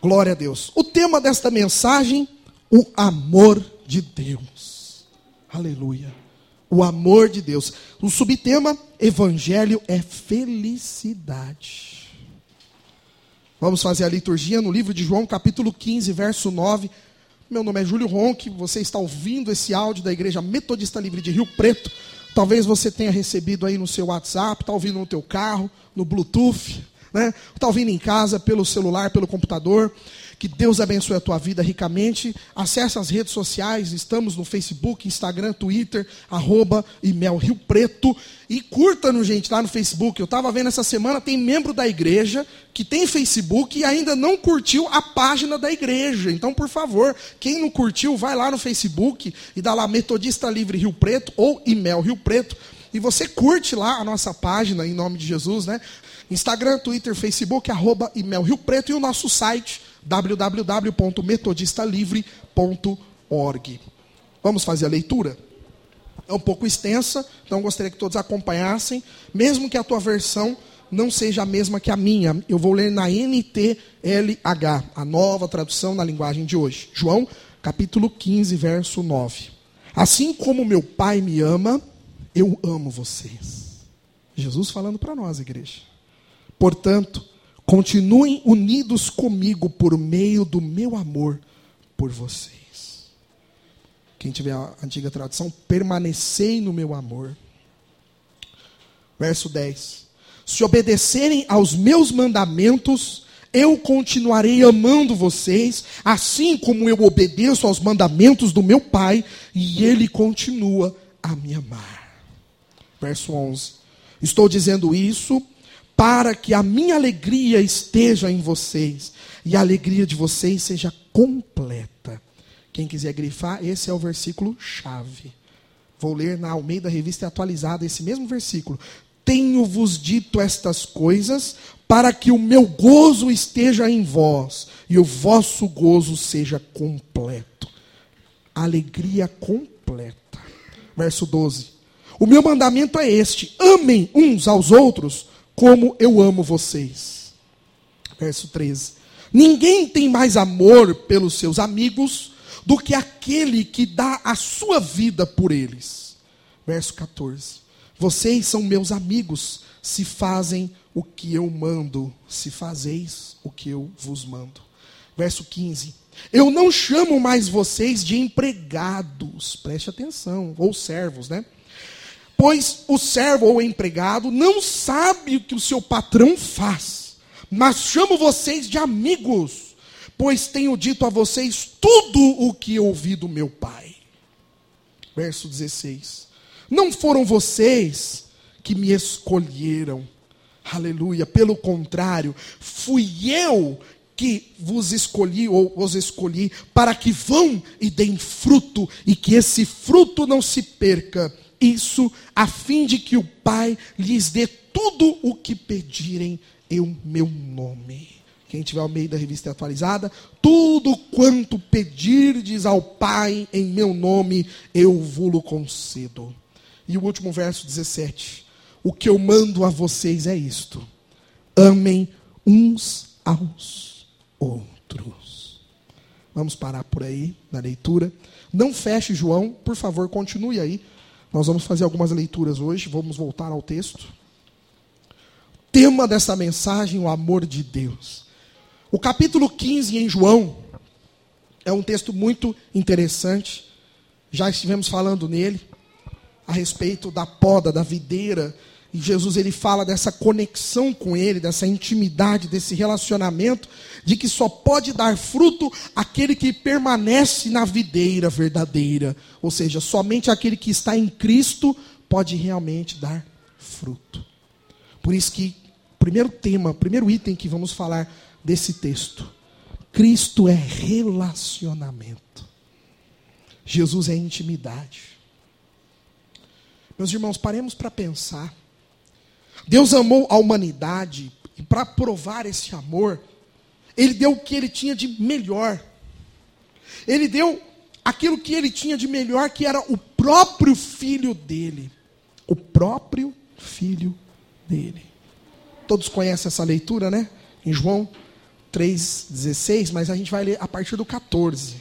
Glória a Deus. O tema desta mensagem, o amor de Deus. Aleluia. O amor de Deus. O subtema, Evangelho é felicidade. Vamos fazer a liturgia no livro de João, capítulo 15, verso 9. Meu nome é Júlio Ronque, você está ouvindo esse áudio da Igreja Metodista Livre de Rio Preto. Talvez você tenha recebido aí no seu WhatsApp, está ouvindo no teu carro, no Bluetooth, né? Está ouvindo em casa, pelo celular, pelo computador. Que Deus abençoe a tua vida ricamente. Acesse as redes sociais, estamos no Facebook, Instagram, Twitter, @IMEL Rio Preto. E curta-nos, gente, lá no Facebook. Eu estava vendo essa semana, tem membro da igreja que tem Facebook e ainda não curtiu a página da igreja. Então, por favor, quem não curtiu, vai lá no Facebook e dá lá Metodista Livre Rio Preto ou IMEL Rio Preto. E você curte lá a nossa página, em nome de Jesus, né? Instagram, Twitter, Facebook, @IMEL Rio Preto e o nosso site, www.metodistalivre.org. Vamos fazer a leitura? É um pouco extensa, então gostaria que todos acompanhassem, mesmo que a tua versão não seja a mesma que a minha. Eu vou ler na NTLH, a nova tradução na linguagem de hoje. João, capítulo 15, verso 9. Assim como meu Pai me ama, eu amo vocês. Jesus falando para nós, igreja. Portanto, continuem unidos comigo por meio do meu amor por vocês. Quem tiver a antiga tradução, permanecei no meu amor. Verso 10. Se obedecerem aos meus mandamentos, eu continuarei amando vocês, assim como eu obedeço aos mandamentos do meu Pai, e Ele continua a me amar. Verso 11. Estou dizendo isso para que a minha alegria esteja em vocês e a alegria de vocês seja completa. Quem quiser grifar, esse é o versículo chave. Vou ler na Almeida Revista Atualizada esse mesmo versículo. Tenho-vos dito estas coisas para que o meu gozo esteja em vós e o vosso gozo seja completo. Alegria completa. Verso 12. O meu mandamento é este: amem uns aos outros como eu amo vocês. Verso 13. Ninguém tem mais amor pelos seus amigos do que aquele que dá a sua vida por eles. Verso 14. Vocês são meus amigos se fazem o que eu mando, se fazeis o que eu vos mando. Verso 15. Eu não chamo mais vocês de empregados, preste atenção, ou servos, né? Pois o servo ou o empregado não sabe o que o seu patrão faz. Mas chamo vocês de amigos, pois tenho dito a vocês tudo o que ouvi do meu Pai. Verso 16. Não foram vocês que me escolheram. Aleluia. Pelo contrário, fui eu que vos escolhi, ou os escolhi, para que vão e deem fruto, e que esse fruto não se perca. Isso a fim de que o Pai lhes dê tudo o que pedirem em meu nome. Quem tiver Almeida Revista Atualizada, tudo quanto pedirdes ao Pai em meu nome, eu vos-lo concedo. E o último verso 17. O que eu mando a vocês é isto: amem uns aos outros. Vamos parar por aí na leitura. Não feche João, por favor, continue aí. Nós vamos fazer algumas leituras hoje, vamos voltar ao texto. Tema dessa mensagem, o amor de Deus. O capítulo 15 em João é um texto muito interessante. Já estivemos falando nele, a respeito da poda, da videira. E Jesus, ele fala dessa conexão com ele, dessa intimidade, desse relacionamento, de que só pode dar fruto aquele que permanece na videira verdadeira. Ou seja, somente aquele que está em Cristo pode realmente dar fruto. Por isso que o primeiro item que vamos falar desse texto: Cristo é relacionamento. Jesus é intimidade. Meus irmãos, paremos para pensar. Deus amou a humanidade, e para provar esse amor, Ele deu o que Ele tinha de melhor. Ele deu aquilo que Ele tinha de melhor, que era o próprio Filho dEle. O próprio Filho dEle. Todos conhecem essa leitura, né? Em João 3:16, mas a gente vai ler a partir do 14.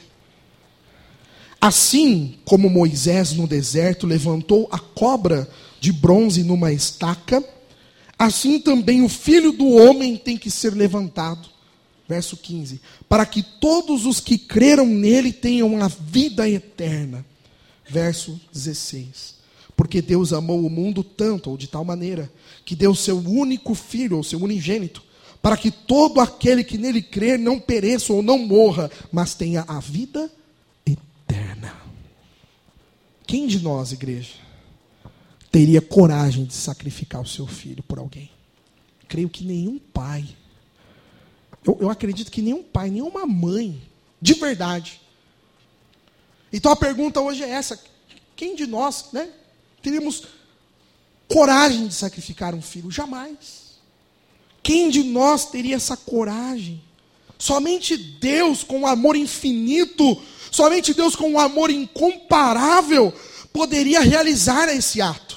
Assim como Moisés no deserto levantou a cobra de bronze numa estaca, assim também o Filho do Homem tem que ser levantado. Verso 15. Para que todos os que creram nele tenham a vida eterna. Verso 16. Porque Deus amou o mundo tanto, ou de tal maneira, que deu seu único filho, ou seu unigênito, para que todo aquele que nele crer não pereça ou não morra, mas tenha a vida eterna. Quem de nós, igreja, teria coragem de sacrificar o seu filho por alguém? Creio que nenhum pai. Eu acredito que nenhum pai, nenhuma mãe, de verdade. Então a pergunta hoje é essa: quem de nós, teríamos coragem de sacrificar um filho? Jamais. Quem de nós teria essa coragem? Somente Deus, com um amor infinito, somente Deus, com um amor incomparável, poderia realizar esse ato.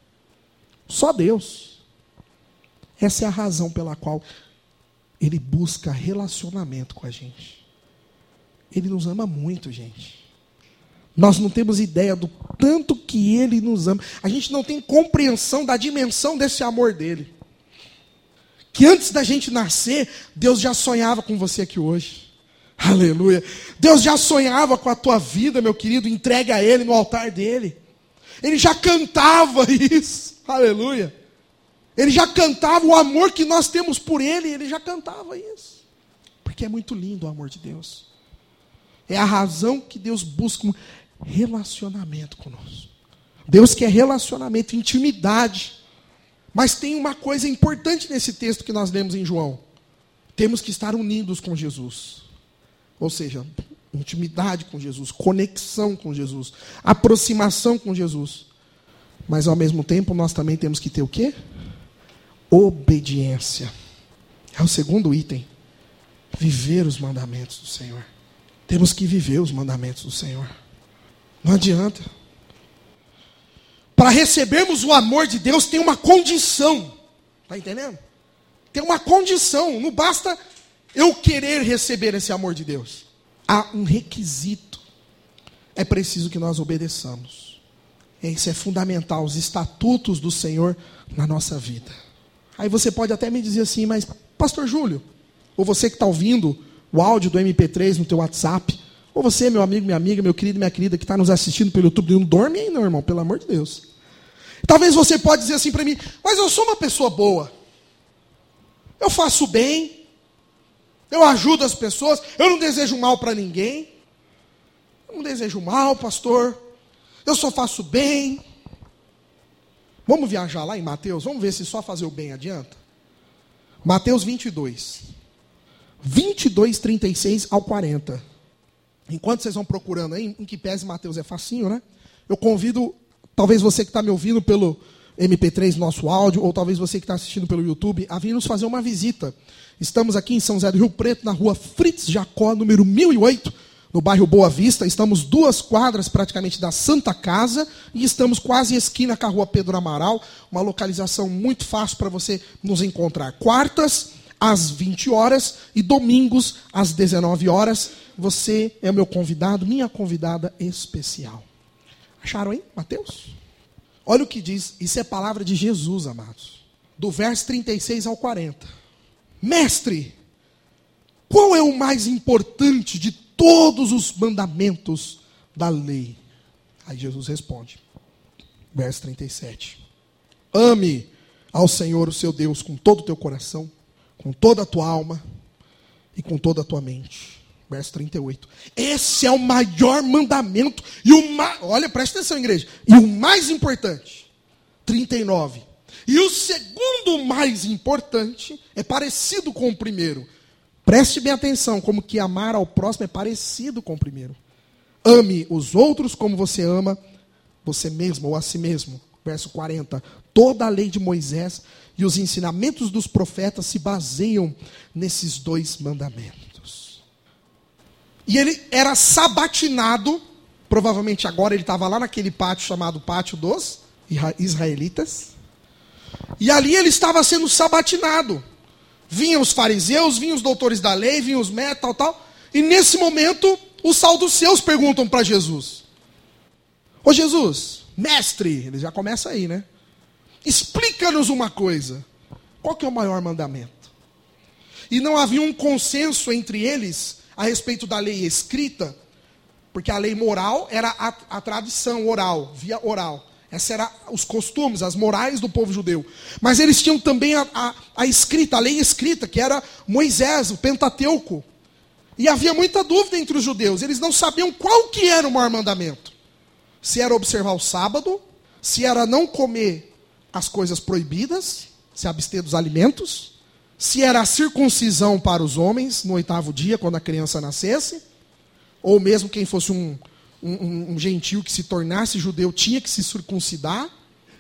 Só Deus. Essa é a razão pela qual Ele busca relacionamento com a gente. Ele nos ama muito, gente. Nós não temos ideia do tanto que Ele nos ama. A gente não tem compreensão da dimensão desse amor dEle. Que antes da gente nascer, Deus já sonhava com você aqui hoje. Aleluia. Deus já sonhava com a tua vida, meu querido, entregue a Ele no altar dEle. Ele já cantava isso. Aleluia. Ele já cantava o amor que nós temos por Ele. Ele já cantava isso. Porque é muito lindo o amor de Deus. É a razão que Deus busca um relacionamento conosco. Deus quer relacionamento, intimidade. Mas tem uma coisa importante nesse texto que nós lemos em João. Temos que estar unidos com Jesus. Ou seja, intimidade com Jesus, conexão com Jesus, aproximação com Jesus. Mas ao mesmo tempo nós também temos que ter o quê? Obediência. É o segundo item. Viver os mandamentos do Senhor. Temos que viver os mandamentos do Senhor. Não adianta. Para recebermos o amor de Deus tem uma condição. Está entendendo? Tem uma condição. Não basta eu querer receber esse amor de Deus. Há um requisito. É preciso que nós obedeçamos. Isso é fundamental. Os estatutos do Senhor na nossa vida. Aí você pode até me dizer assim, mas Pastor Júlio, ou você que está ouvindo o áudio do MP3 no teu WhatsApp, ou você, meu amigo, minha amiga, meu querido e minha querida, que está nos assistindo pelo YouTube, não dorme aí não, irmão, pelo amor de Deus. Talvez você pode dizer assim para mim, mas eu sou uma pessoa boa, eu faço bem, eu ajudo as pessoas, eu não desejo mal para ninguém, eu não desejo mal, pastor, eu só faço bem. Vamos viajar lá em Mateus, vamos ver se só fazer o bem adianta. Mateus 22, 36 ao 40. Enquanto vocês vão procurando aí, em que pese Mateus é facinho, né? Eu convido, talvez você que está me ouvindo pelo MP3, nosso áudio, ou talvez você que está assistindo pelo YouTube, a vir nos fazer uma visita. Estamos aqui em São José do Rio Preto, na rua Fritz Jacó, número 1008, no bairro Boa Vista. Estamos 2 quadras praticamente da Santa Casa e estamos quase esquina com a rua Pedro Amaral, uma localização muito fácil para você nos encontrar. Quartas, às 20 horas e domingos, às 19 horas. Você é o meu convidado, minha convidada especial. Acharam aí, Mateus? Olha o que diz, isso é palavra de Jesus, amados. Do verso 36 ao 40. Mestre, qual é o mais importante de todos os mandamentos da lei? Aí Jesus responde, verso 37. Ame ao Senhor, o seu Deus, com todo o teu coração, com toda a tua alma e com toda a tua mente. Verso 38. Esse é o maior mandamento. Olha, presta atenção, igreja. E o mais importante. 39. E o segundo mais importante é parecido com o primeiro. Preste bem atenção, como que amar ao próximo é parecido com o primeiro. Ame os outros como você ama você mesmo ou a si mesmo. Verso 40. Toda a lei de Moisés e os ensinamentos dos profetas se baseiam nesses 2 mandamentos. E ele era sabatinado, provavelmente agora ele estava lá naquele pátio chamado Pátio dos Israelitas. E ali ele estava sendo sabatinado. Vinham os fariseus, vinham os doutores da lei, vinham os mestres, tal. E nesse momento, os saduceus perguntam para Jesus. Ô Jesus, mestre, ele já começa aí, né? Explica-nos uma coisa. Qual que é o maior mandamento? E não havia um consenso entre eles a respeito da lei escrita, porque a lei moral era a tradição oral, via oral. Esses eram os costumes, as morais do povo judeu. Mas eles tinham também a escrita, a lei escrita, que era Moisés, o Pentateuco. E havia muita dúvida entre os judeus. Eles não sabiam qual que era o maior mandamento. Se era observar o sábado, se era não comer as coisas proibidas, se abster dos alimentos, se era a circuncisão para os homens no 8º dia, quando a criança nascesse, ou mesmo quem fosse um gentio que se tornasse judeu tinha que se circuncidar,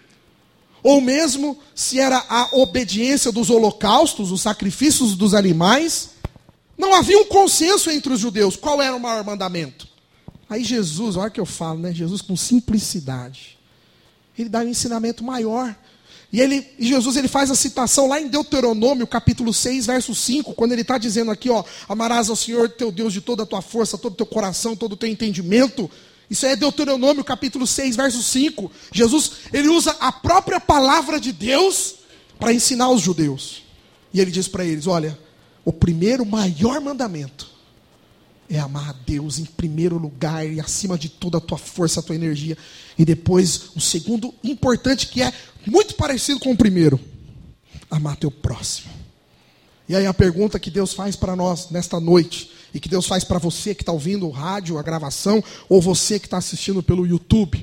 ou mesmo se era a obediência dos holocaustos, os sacrifícios dos animais. Não havia um consenso entre os judeus qual era o maior mandamento. Aí Jesus, olha o que eu falo, né? Jesus com simplicidade, ele dá um ensinamento maior. E Jesus ele faz a citação lá em Deuteronômio, capítulo 6, verso 5, quando ele está dizendo aqui, ó, amarás ao Senhor teu Deus de toda a tua força, todo o teu coração, todo o teu entendimento. Isso é Deuteronômio, capítulo 6, verso 5. Jesus, ele usa a própria palavra de Deus para ensinar os judeus. E ele diz para eles, olha, o primeiro maior mandamento é amar a Deus em primeiro lugar e acima de toda a tua força, a tua energia. E depois, o segundo importante, que é muito parecido com o primeiro, amar teu próximo. E aí a pergunta que Deus faz para nós nesta noite, e que Deus faz para você que está ouvindo o rádio, a gravação, ou você que está assistindo pelo YouTube: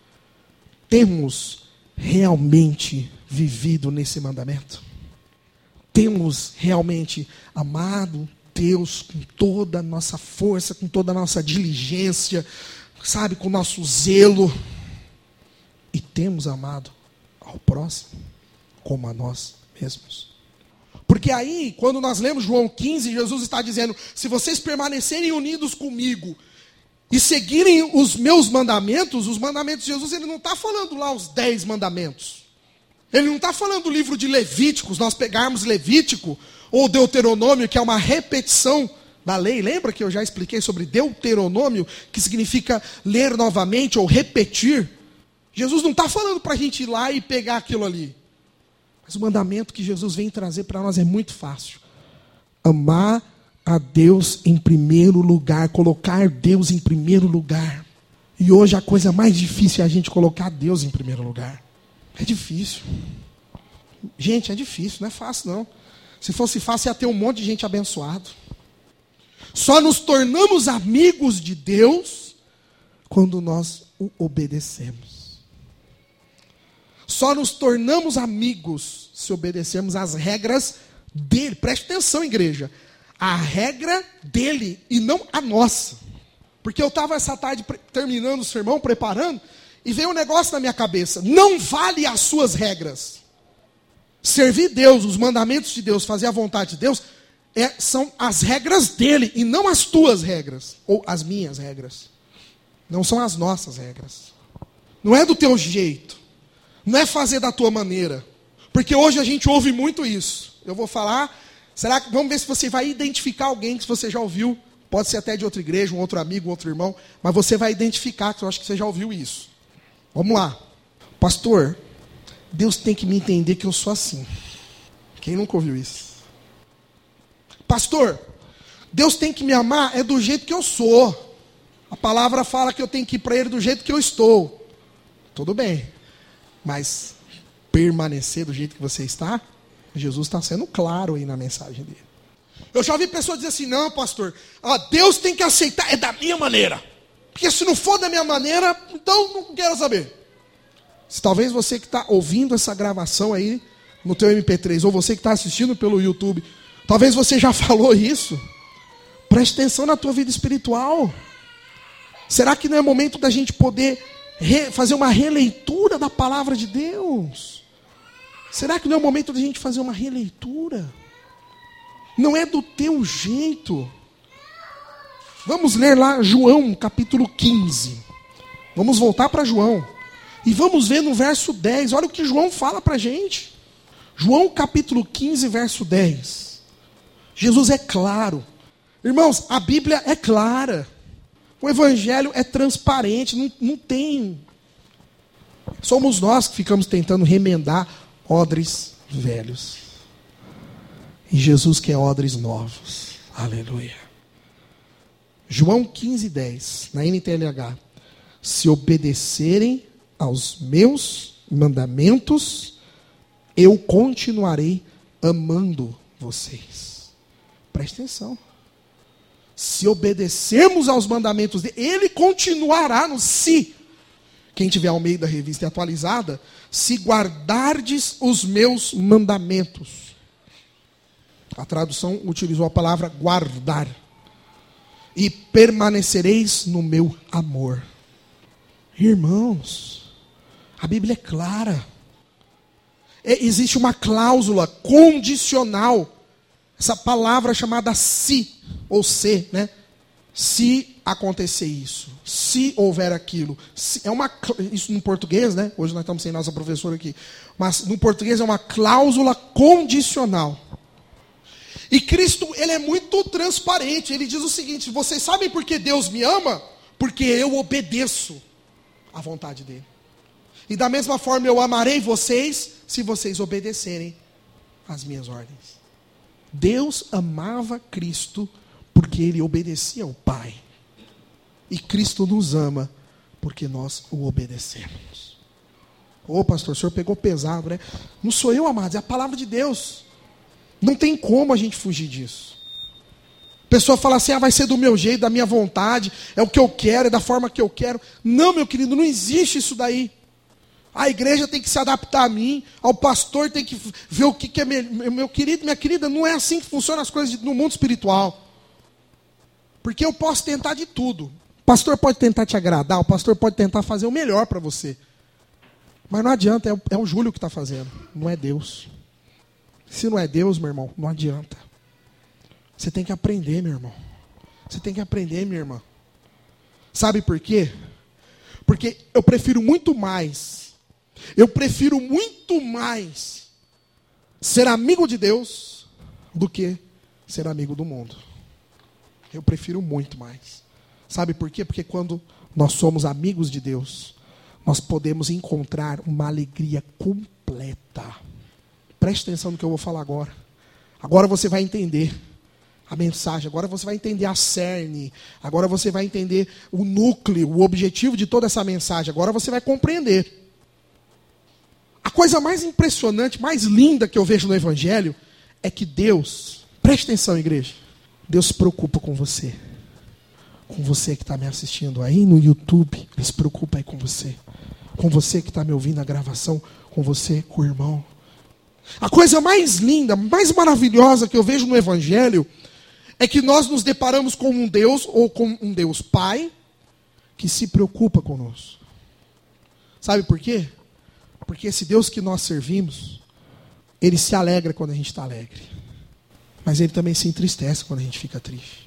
temos realmente vivido nesse mandamento? Temos realmente amado Deus com toda a nossa força, com toda a nossa diligência, sabe, com o nosso zelo? E temos amado ao próximo como a nós mesmos? Porque aí, quando nós lemos João 15, Jesus está dizendo: se vocês permanecerem unidos comigo e seguirem os meus mandamentos, os mandamentos de Jesus, ele não está falando lá os 10 mandamentos. Ele não está falando do livro de Levíticos, nós pegarmos Levítico ou Deuteronômio, que é uma repetição da lei. Lembra que eu já expliquei sobre Deuteronômio, que significa ler novamente ou repetir? Jesus não está falando para a gente ir lá e pegar aquilo ali. Mas o mandamento que Jesus vem trazer para nós é muito fácil. Amar a Deus em primeiro lugar, colocar Deus em primeiro lugar. E hoje a coisa mais difícil é a gente colocar Deus em primeiro lugar. É difícil. Gente, é difícil, não é fácil não. Se fosse fácil, ia ter um monte de gente abençoado. Só nos tornamos amigos de Deus quando nós o obedecemos. Só nos tornamos amigos se obedecermos às regras dele. Preste atenção, igreja. A regra dele e não a nossa. Porque eu estava essa tarde terminando o sermão, preparando, e veio um negócio na minha cabeça. Não vale as suas regras. Servir Deus, os mandamentos de Deus, fazer a vontade de Deus, são as regras dele e não as tuas regras. Ou as minhas regras. Não são as nossas regras. Não é do teu jeito. Não é fazer da tua maneira. Porque hoje a gente ouve muito isso. Eu vou falar, vamos ver se você vai identificar alguém que você já ouviu. Pode ser até de outra igreja, um outro amigo, um outro irmão. Mas você vai identificar, que eu acho que você já ouviu isso. Vamos lá. Pastor, Deus tem que me entender que eu sou assim. Quem nunca ouviu isso? Pastor, Deus tem que me amar do jeito que eu sou. A palavra fala que eu tenho que ir para Ele do jeito que eu estou. Tudo bem. Mas permanecer do jeito que você está, Jesus está sendo claro aí na mensagem dele. Eu já ouvi pessoas dizer assim: não, pastor, Deus tem que aceitar, é da minha maneira. Porque se não for da minha maneira, então não quero saber. Se talvez você que está ouvindo essa gravação aí no teu MP3, ou você que está assistindo pelo YouTube, talvez você já falou isso. Preste atenção na tua vida espiritual. Será que não é momento da gente poder fazer uma releitura da palavra de Deus? Será que não é o momento da gente fazer uma releitura? Não é do teu jeito. Vamos ler lá João capítulo 15. Vamos voltar para João. E vamos ver no verso 10. Olha o que João fala para a gente. João capítulo 15, verso 10. Jesus é claro. Irmãos, a Bíblia é clara. O Evangelho é transparente, não tem. Somos nós que ficamos tentando remendar odres velhos. E Jesus quer odres novos. Aleluia. João 15:10, na NTLH. Se obedecerem aos meus mandamentos, eu continuarei amando vocês. Preste atenção. Se obedecermos aos mandamentos dele, ele continuará no se. Quem tiver ao meio da revista atualizada, se guardardes os meus mandamentos. A tradução utilizou a palavra guardar. E permanecereis no meu amor. Irmãos, a Bíblia é clara. Existe uma cláusula condicional. Essa palavra chamada se, ou se, né? Se acontecer isso, se houver aquilo. Isso no português, né? Hoje nós estamos sem nossa professora aqui. Mas no português é uma cláusula condicional. E Cristo, ele é muito transparente. Ele diz o seguinte: vocês sabem por que Deus me ama? Porque eu obedeço à vontade dele. E da mesma forma eu amarei vocês, se vocês obedecerem às minhas ordens. Deus amava Cristo porque ele obedecia ao Pai. E Cristo nos ama porque nós o obedecemos. Ô pastor, o senhor pegou pesado, né? Não sou eu, amados, é a palavra de Deus. Não tem como a gente fugir disso. A pessoa fala assim: vai ser do meu jeito, da minha vontade, é o que eu quero, é da forma que eu quero. Não, meu querido, não existe isso daí. A igreja tem que se adaptar a mim, ao pastor tem que ver o que é meu querido, minha querida. Não é assim que funcionam as coisas no mundo espiritual. Porque eu posso tentar de tudo. O pastor pode tentar te agradar, o pastor pode tentar fazer o melhor para você. Mas não adianta, é o Júlio que está fazendo, não é Deus. Se não é Deus, meu irmão, não adianta. Você tem que aprender, meu irmão. Você tem que aprender, minha irmã. Sabe por quê? Porque eu prefiro muito mais ser amigo de Deus do que ser amigo do mundo. Eu prefiro muito mais. Sabe por quê? Porque quando nós somos amigos de Deus, nós podemos encontrar uma alegria completa. Preste atenção no que eu vou falar agora. Agora você vai entender a mensagem, agora você vai entender a cerne, agora você vai entender o núcleo, o objetivo de toda essa mensagem, agora você vai compreender. A coisa mais impressionante, mais linda que eu vejo no Evangelho é que Deus, preste atenção, igreja, Deus se preocupa com você. Com você que está me assistindo aí no YouTube, Ele se preocupa aí com você. Com você que está me ouvindo na gravação, com você, com o irmão. A coisa mais linda, mais maravilhosa que eu vejo no Evangelho é que nós nos deparamos com um Deus, ou com um Deus Pai, que se preocupa conosco. Sabe por quê? Porque esse Deus que nós servimos, Ele se alegra quando a gente está alegre. Mas Ele também se entristece quando a gente fica triste.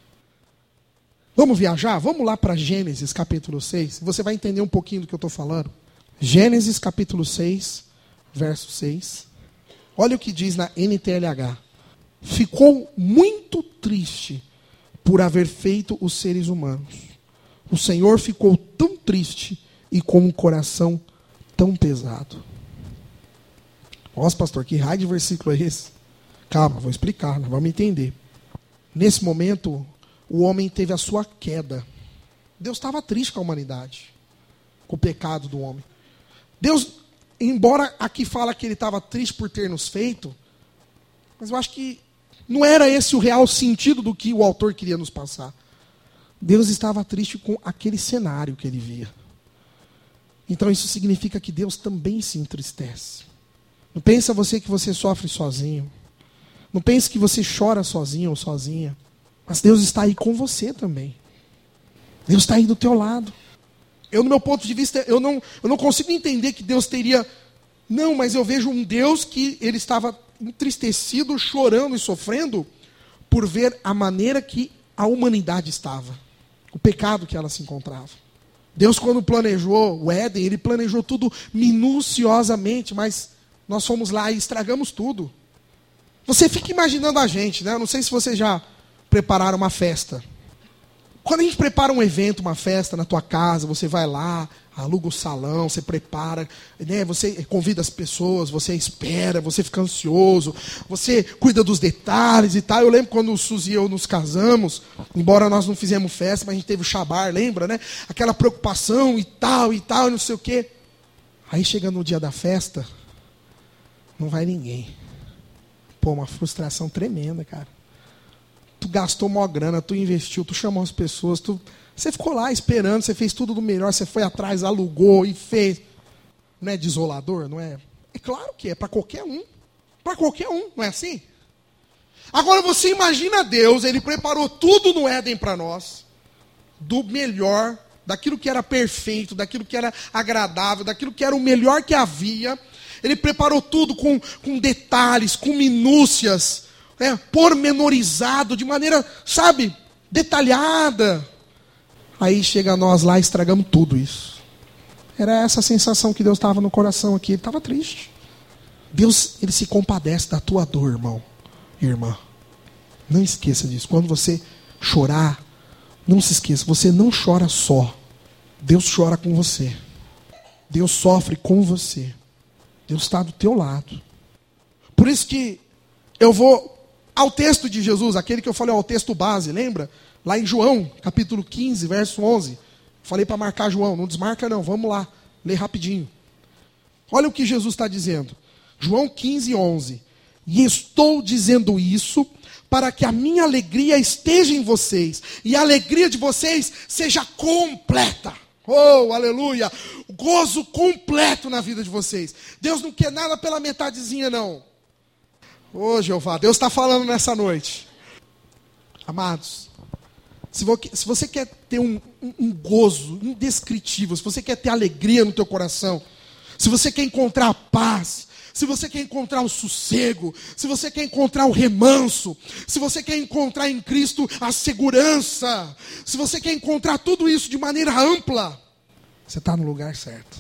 Vamos viajar? Vamos lá para Gênesis capítulo 6. Você vai entender um pouquinho do que eu estou falando. Gênesis capítulo 6, verso 6. Olha o que diz na NTLH. Ficou muito triste por haver feito os seres humanos. O Senhor ficou tão triste e com um coração tão pesado. Nossa, pastor, que raio de versículo é esse? Calma, vou explicar, nós vamos entender. Nesse momento, o homem teve a sua queda. Deus estava triste com a humanidade, com o pecado do homem. Deus, embora aqui fala que Ele estava triste por ter nos feito, mas eu acho que não era esse o real sentido do que o autor queria nos passar. Deus estava triste com aquele cenário que Ele via. Então isso significa que Deus também se entristece. Não pensa você que você sofre sozinho. Não pense que você chora sozinho ou sozinha. Mas Deus está aí com você também. Deus está aí do teu lado. Eu, no meu ponto de vista, eu não consigo entender que Deus teria... Não, mas eu vejo um Deus que Ele estava entristecido, chorando e sofrendo por ver a maneira que a humanidade estava. O pecado que ela se encontrava. Deus, quando planejou o Éden, Ele planejou tudo minuciosamente, mas nós fomos lá e estragamos tudo. Você fica imaginando a gente, né? Eu não sei se vocês já prepararam uma festa. Quando a gente prepara um evento, uma festa na tua casa, você vai lá, aluga o salão, você prepara, né? Você convida as pessoas, você espera, você fica ansioso, você cuida dos detalhes e tal. Eu lembro quando o Suzy e eu nos casamos, embora nós não fizemos festa, mas a gente teve o shabar, lembra, né? Aquela preocupação e tal, não sei o quê. Aí chega no dia da festa, não vai ninguém. Pô, uma frustração tremenda, cara. Tu gastou maior grana, tu investiu, tu chamou as pessoas, você ficou lá esperando, você fez tudo do melhor, você foi atrás, alugou e fez. Não é desolador, não é? É claro que é, para qualquer um. Para qualquer um, não é assim? Agora você imagina Deus, Ele preparou tudo no Éden para nós, do melhor, daquilo que era perfeito, daquilo que era agradável, daquilo que era o melhor que havia. Ele preparou tudo com detalhes, com minúcias, pormenorizado, de maneira, sabe, detalhada. Aí chega a nós lá e estragamos tudo isso. Era essa a sensação que Deus estava no coração aqui. Ele estava triste. Deus, Ele se compadece da tua dor, irmão e irmã. Não esqueça disso. Quando você chorar, não se esqueça, você não chora só. Deus chora com você. Deus sofre com você. Deus está do teu lado. Por isso que eu vou ao texto de Jesus, aquele que eu falei, ao texto base, lembra? Lá em João, capítulo 15, verso 11. Falei para marcar João, não desmarca não, vamos lá, ler rapidinho. Olha o que Jesus está dizendo. João 15, 11. E estou dizendo isso para que a minha alegria esteja em vocês, e a alegria de vocês seja completa. Oh, aleluia! Gozo completo na vida de vocês. Deus não quer nada pela metadezinha, não. Ô, Jeová, Deus está falando nessa noite. Amados, se você quer ter um gozo indescritível, se você quer ter alegria no teu coração, se você quer encontrar a paz, se você quer encontrar o sossego, se você quer encontrar o remanso, se você quer encontrar em Cristo a segurança, se você quer encontrar tudo isso de maneira ampla, você está no lugar certo.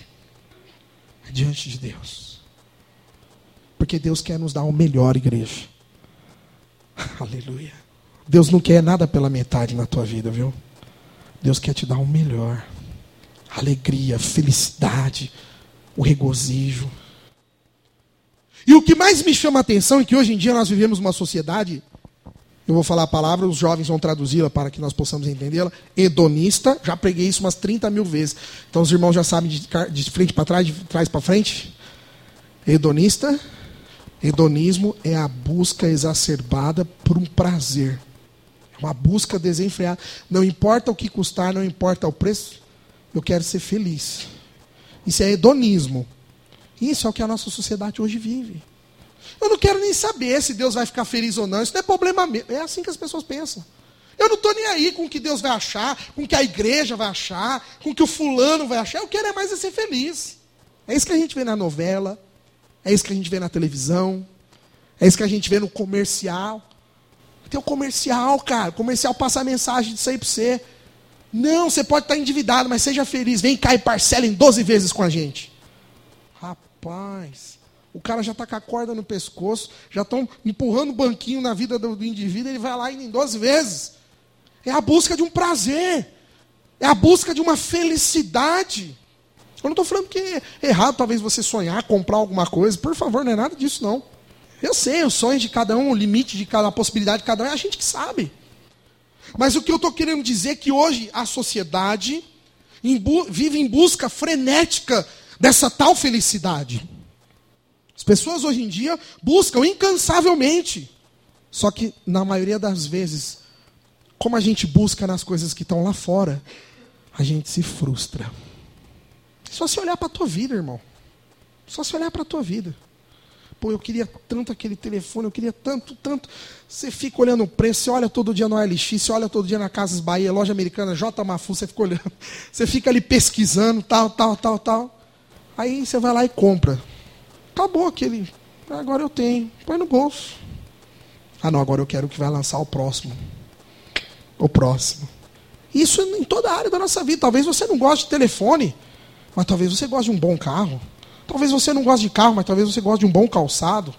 É diante de Deus. Porque Deus quer nos dar o melhor, igreja. Aleluia. Deus não quer nada pela metade na tua vida, viu? Deus quer te dar o melhor. Alegria, felicidade, o regozijo. E o que mais me chama a atenção é que hoje em dia nós vivemos uma sociedade, eu vou falar a palavra, os jovens vão traduzi-la para que nós possamos entendê-la, hedonista. Já preguei isso umas 30 mil vezes. Então os irmãos já sabem de frente para trás, de trás para frente. Hedonista. Hedonismo é a busca exacerbada por um prazer. É uma busca desenfreada. Não importa o que custar, não importa o preço, eu quero ser feliz. Isso é hedonismo. Isso é o que a nossa sociedade hoje vive. Eu não quero nem saber se Deus vai ficar feliz ou não. Isso não é problema meu. É assim que as pessoas pensam. Eu não estou nem aí com o que Deus vai achar, com o que a igreja vai achar, com o que o fulano vai achar. Eu quero é mais ser feliz. É isso que a gente vê na novela. É isso que a gente vê na televisão. É isso que a gente vê no comercial. Tem o comercial, cara. O comercial passa a mensagem disso aí para você. Não, você pode estar endividado, mas seja feliz. Vem cá e parcela em 12 vezes com a gente. Rapaz, o cara já está com a corda no pescoço, já estão empurrando o banquinho na vida do indivíduo, ele vai lá indo em 12 vezes. É a busca de um prazer. É a busca de uma felicidade. Eu não estou falando que é errado talvez você sonhar, comprar alguma coisa. Por favor, não é nada disso não. Eu sei, os sonhos de cada um, o limite de cada, a possibilidade de cada um, é a gente que sabe. Mas o que eu estou querendo dizer é que hoje a sociedade vive em busca frenética dessa tal felicidade. As pessoas hoje em dia buscam incansavelmente. Só que, na maioria das vezes, como a gente busca nas coisas que estão lá fora, a gente se frustra. Só se olhar para a tua vida, irmão. Só se olhar para a tua vida. Pô, eu queria tanto aquele telefone, eu queria tanto. Você fica olhando o preço, você olha todo dia no OLX, você olha todo dia na Casas Bahia, loja americana, J. Mafu, você fica olhando. Você fica ali pesquisando, tal. Aí você vai lá e compra. Acabou aquele. Agora eu tenho. Põe no bolso. Ah, não, agora eu quero que vai lançar o próximo. O próximo. Isso em toda a área da nossa vida. Talvez você não goste de telefone, mas talvez você goste de um bom carro. Talvez você não goste de carro, mas talvez você goste de um bom calçado.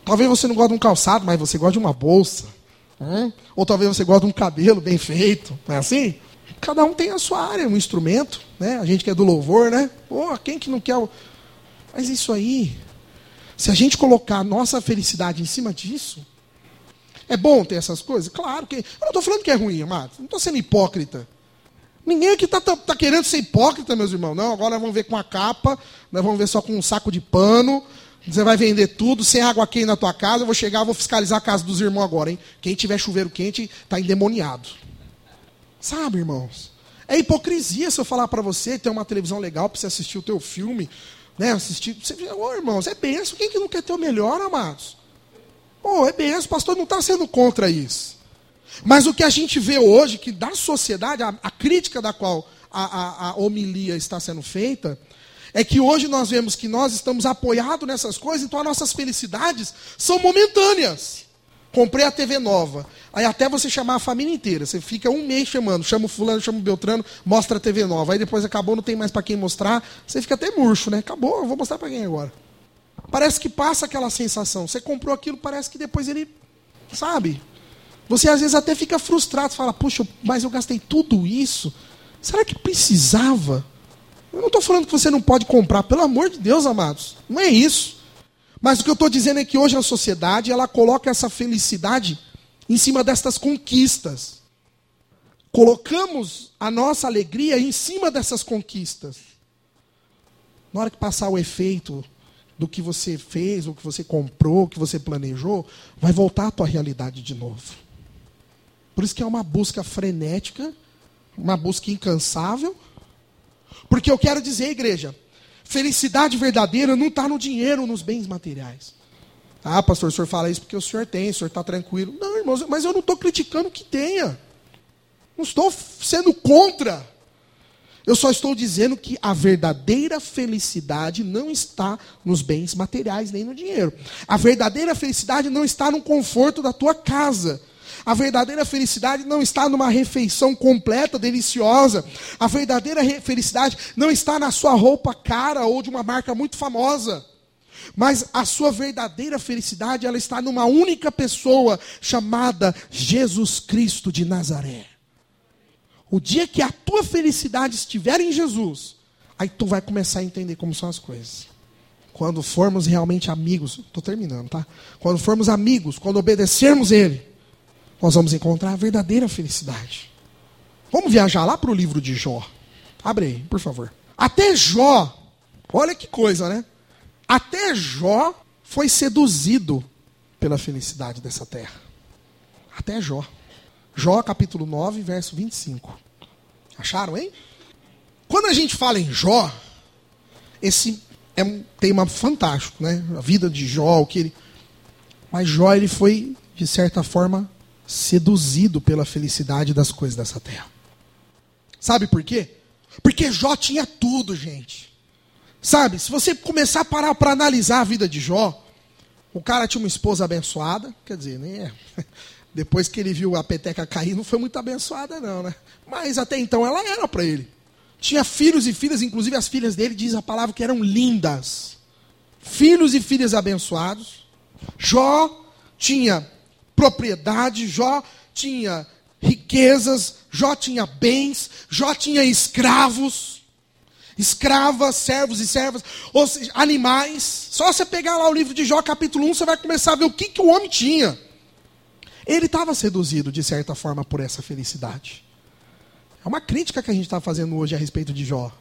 Talvez você não goste de um calçado, mas você gosta de uma bolsa. Ou talvez você goste de um cabelo bem feito. Não é assim? Cada um tem a sua área, um instrumento. Né? A gente que é do louvor, né? Pô, quem que não quer... Mas isso aí, se a gente colocar a nossa felicidade em cima disso, é bom ter essas coisas? Claro que... Eu não estou falando que é ruim, amado. Não estou sendo hipócrita. Ninguém aqui está querendo ser hipócrita, meus irmãos. Não, agora nós vamos ver com a capa, nós vamos ver só com um saco de pano, você vai vender tudo, sem água quente na tua casa, eu vou chegar, vou fiscalizar a casa dos irmãos agora, hein? Quem tiver chuveiro quente está endemoniado. Sabe, irmãos? É hipocrisia se eu falar para você ter uma televisão legal para você assistir o teu filme, né? Assistir. Ô, irmãos, é benção. Quem que não quer ter o melhor, amados? É benção. O pastor não está sendo contra isso. Mas o que a gente vê hoje, que da sociedade, a crítica da qual a homilia está sendo feita, é que hoje nós vemos que nós estamos apoiados nessas coisas, então as nossas felicidades são momentâneas. Comprei a TV nova. Aí até você chamar a família inteira. Você fica um mês chamando. Chama o fulano, chama o Beltrano, mostra a TV nova. Aí depois acabou, não tem mais para quem mostrar. Você fica até murcho, né? Acabou, eu vou mostrar para quem agora? Parece que passa aquela sensação. Você comprou aquilo, parece que depois ele... Sabe? Você às vezes até fica frustrado. Fala, puxa, mas eu gastei tudo isso. Será que precisava? Eu não estou falando que você não pode comprar. Pelo amor de Deus, amados. Não é isso. Mas o que eu estou dizendo é que hoje a sociedade, ela coloca essa felicidade em cima destas conquistas. Colocamos a nossa alegria em cima dessas conquistas. Na hora que passar o efeito do que você fez, o que você comprou, o que você planejou, vai voltar à tua realidade de novo. Por isso que é uma busca frenética, uma busca incansável. Porque eu quero dizer, igreja, felicidade verdadeira não está no dinheiro, nos bens materiais. Ah, pastor, o senhor fala isso porque o senhor tem, o senhor está tranquilo. Não, irmãos, mas eu não estou criticando que tenha. Não estou sendo contra. Eu só estou dizendo que a verdadeira felicidade não está nos bens materiais nem no dinheiro. A verdadeira felicidade não está no conforto da tua casa. A verdadeira felicidade não está numa refeição completa, deliciosa. A verdadeira felicidade não está na sua roupa cara ou de uma marca muito famosa. Mas a sua verdadeira felicidade, ela está numa única pessoa chamada Jesus Cristo de Nazaré. O dia que a tua felicidade estiver em Jesus, aí tu vai começar a entender como são as coisas. Quando formos realmente amigos, estou terminando, tá? Quando formos amigos, quando obedecermos Ele, nós vamos encontrar a verdadeira felicidade. Vamos viajar lá para o livro de Jó. Abre aí, por favor. Até Jó, olha que coisa, né? Até Jó foi seduzido pela felicidade dessa terra. Até Jó. Jó, capítulo 9, verso 25. Acharam, hein? Quando a gente fala em Jó, esse é um tema fantástico, né? A vida de Jó, o que ele... Mas Jó, ele foi, de certa forma, seduzido pela felicidade das coisas dessa terra. Sabe por quê? Porque Jó tinha tudo, gente. Sabe, se você começar a parar para analisar a vida de Jó, o cara tinha uma esposa abençoada, quer dizer, nem é... Depois que ele viu a peteca cair, não foi muito abençoada não, né? Mas até então ela era para ele. Tinha filhos e filhas, inclusive as filhas dele, diz a palavra que eram lindas. Filhos e filhas abençoados. Jó tinha propriedade, Jó tinha riquezas, Jó tinha bens, Jó tinha escravos, escravas, servos e servas, ou seja, animais. Só você pegar lá o livro de Jó, capítulo 1, você vai começar a ver o que o homem tinha. Ele estava seduzido, de certa forma, por essa felicidade. É uma crítica que a gente está fazendo hoje a respeito de Jó.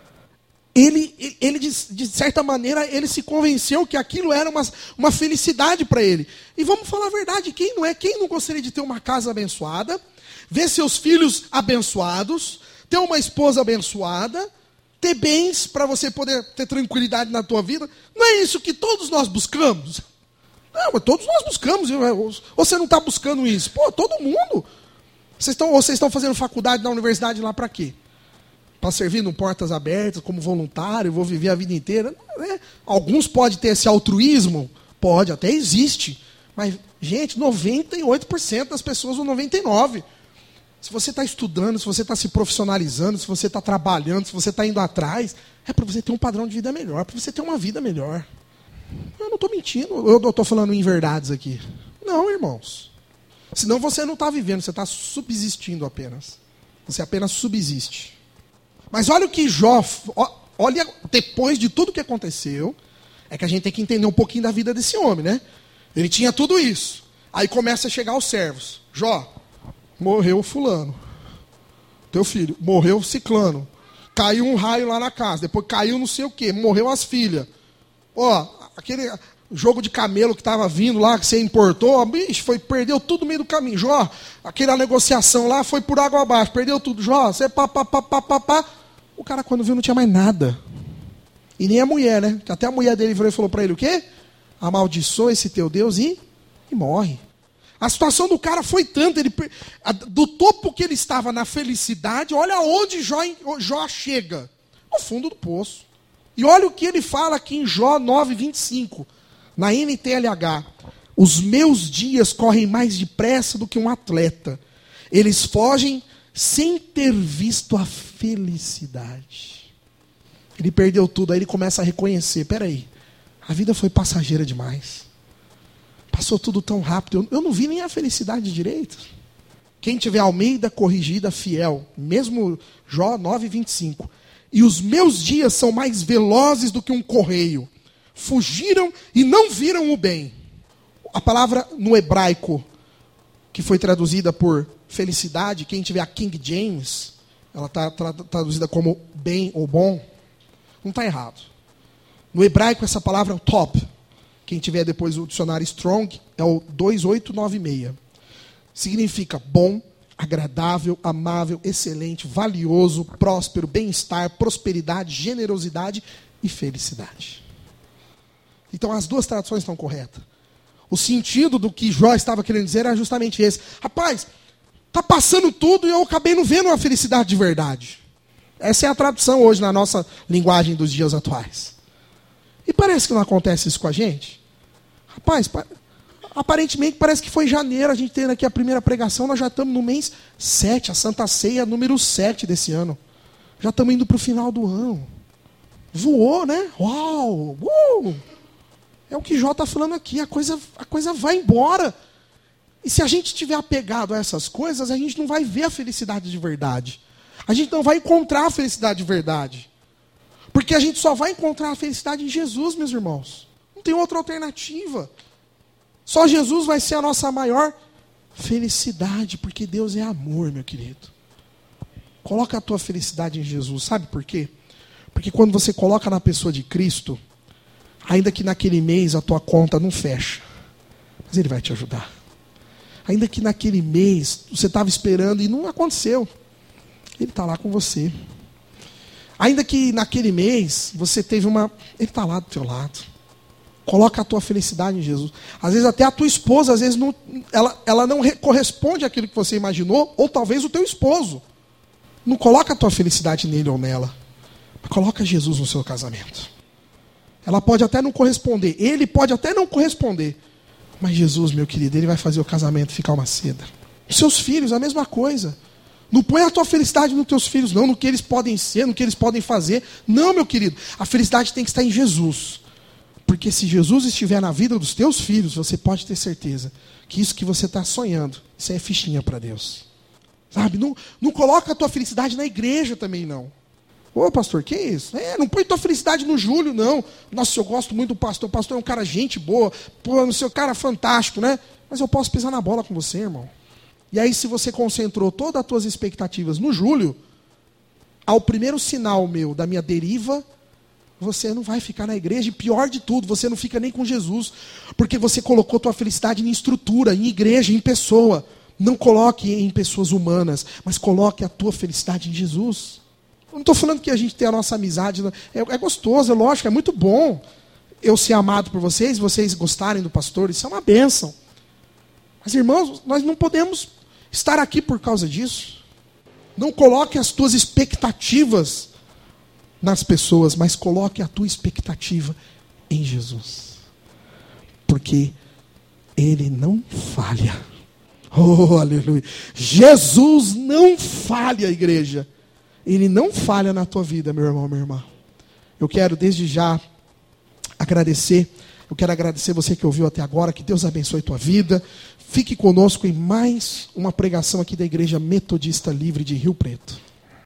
Ele de certa maneira, ele se convenceu que aquilo era uma felicidade para ele. E vamos falar a verdade, quem não gostaria de ter uma casa abençoada, ver seus filhos abençoados, ter uma esposa abençoada, ter bens para você poder ter tranquilidade na tua vida? Não é isso que todos nós buscamos? Não, mas todos nós buscamos. Ou você não está buscando isso? Pô, todo mundo. Vocês estão fazendo faculdade na universidade lá para quê? Para servir no Portas Abertas, como voluntário, vou viver a vida inteira. Né? Alguns podem ter esse altruísmo, pode, até existe. Mas, gente, 98% das pessoas, ou 99%. Se você está estudando, se você está se profissionalizando, se você está trabalhando, se você está indo atrás, é para você ter um padrão de vida melhor, para você ter uma vida melhor. Eu estou mentindo, eu estou falando em verdades aqui. Não, irmãos. Senão você não está vivendo, você está subsistindo apenas. Você apenas subsiste. Mas olha o que Jó, olha, depois de tudo que aconteceu, é que a gente tem que entender um pouquinho da vida desse homem, né? Ele tinha tudo isso. Aí começa a chegar os servos. Jó, morreu fulano. Teu filho, morreu ciclano. Caiu um raio lá na casa. Depois caiu não sei o quê. Morreu as filhas. Ó, aquele jogo de camelo que estava vindo lá, que você importou, bicho, perdeu tudo no meio do caminho. Jó, aquela negociação lá foi por água abaixo. Perdeu tudo. Jó, você pá. O cara quando viu não tinha mais nada. E nem a mulher, né? Até a mulher dele virou e falou para ele o quê? Amaldiçoa esse teu Deus e morre. A situação do cara foi tanta, do topo que ele estava na felicidade, olha onde Jó chega, no fundo do poço. E olha o que ele fala aqui em Jó 9:25, na NTLH. Os meus dias correm mais depressa do que um atleta. Eles fogem sem ter visto a felicidade. Ele perdeu tudo, aí ele começa a reconhecer, peraí, a vida foi passageira demais. Passou tudo tão rápido, eu não vi nem a felicidade direito. Quem tiver Almeida corrigida, fiel, mesmo Jó 9:25. E os meus dias são mais velozes do que um correio. Fugiram e não viram o bem. A palavra no hebraico, que foi traduzida por felicidade, quem tiver a King James, ela está traduzida como bem ou bom, não está errado. No hebraico essa palavra é o top. Quem tiver depois o dicionário Strong, é o 2896. Significa bom, agradável, amável, excelente, valioso, próspero, bem-estar, prosperidade, generosidade e felicidade. Então as duas traduções estão corretas. O sentido do que Jó estava querendo dizer era justamente esse. Rapaz, está passando tudo e eu acabei não vendo uma felicidade de verdade. Essa é a tradução hoje na nossa linguagem dos dias atuais. E parece que não acontece isso com a gente. Rapaz, aparentemente parece que foi em janeiro, a gente tendo aqui a primeira pregação, nós já estamos no mês 7, a Santa Ceia número 7 desse ano. Já estamos indo para o final do ano. Voou, né? Uau! É o que Jó está falando aqui, a coisa vai embora. E se a gente estiver apegado a essas coisas, a gente não vai ver a felicidade de verdade. A gente não vai encontrar a felicidade de verdade. Porque a gente só vai encontrar a felicidade em Jesus, meus irmãos. Não tem outra alternativa. Só Jesus vai ser a nossa maior felicidade, porque Deus é amor, meu querido. Coloca a tua felicidade em Jesus, sabe por quê? Porque quando você coloca na pessoa de Cristo, ainda que naquele mês a tua conta não fecha, mas Ele vai te ajudar. Ainda que naquele mês você estava esperando e não aconteceu, Ele está lá com você. Ainda que naquele mês você teve Ele está lá do teu lado. Coloca a tua felicidade em Jesus. Às vezes até a tua esposa, às vezes não, ela não corresponde àquilo que você imaginou, ou talvez o teu esposo. Não coloca a tua felicidade nele ou nela. Mas coloca Jesus no seu casamento. Ela pode até não corresponder, ele pode até não corresponder. Mas Jesus, meu querido, Ele vai fazer o casamento ficar uma seda. Os seus filhos, a mesma coisa. Não põe a tua felicidade nos teus filhos, não, no que eles podem ser, no que eles podem fazer. Não, meu querido, a felicidade tem que estar em Jesus. Porque se Jesus estiver na vida dos teus filhos, você pode ter certeza que isso que você está sonhando, isso é fichinha para Deus. Sabe, não coloca a tua felicidade na igreja também, não. Ô pastor, que isso? Não põe tua felicidade no Júlio, não. Nossa, eu gosto muito do pastor. O pastor é um cara gente boa. Pô, não sei, um cara fantástico, né? Mas eu posso pisar na bola com você, irmão. E aí, se você concentrou todas as tuas expectativas no Júlio, ao primeiro sinal da minha deriva, você não vai ficar na igreja. E pior de tudo, você não fica nem com Jesus. Porque você colocou tua felicidade em estrutura, em igreja, em pessoa. Não coloque em pessoas humanas, mas coloque a tua felicidade em Jesus. Eu não estou falando que a gente tem a nossa amizade. É gostoso, é lógico, é muito bom eu ser amado por vocês gostarem do pastor, isso é uma bênção. Mas, irmãos, nós não podemos estar aqui por causa disso. Não coloque as tuas expectativas nas pessoas, mas coloque a tua expectativa em Jesus. Porque Ele não falha. Oh, aleluia. Jesus não falha, igreja. Ele não falha na tua vida, meu irmão, minha irmã. Eu quero desde já agradecer Eu quero agradecer você que ouviu até agora, que Deus abençoe a tua vida. Fique conosco em mais uma pregação aqui da Igreja Metodista Livre de Rio Preto.